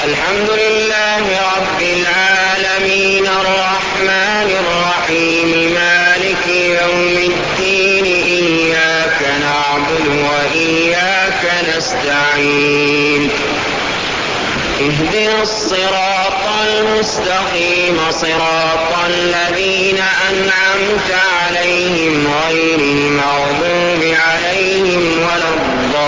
الحمد لله رب العالمين الرحمن الرحيم مالك يوم الدين إياك نعبد وإياك نستعين اهدنا الصراط المستقيم صراط الذين أنعمت عليهم غير المغضوب عليهم ولا الضالين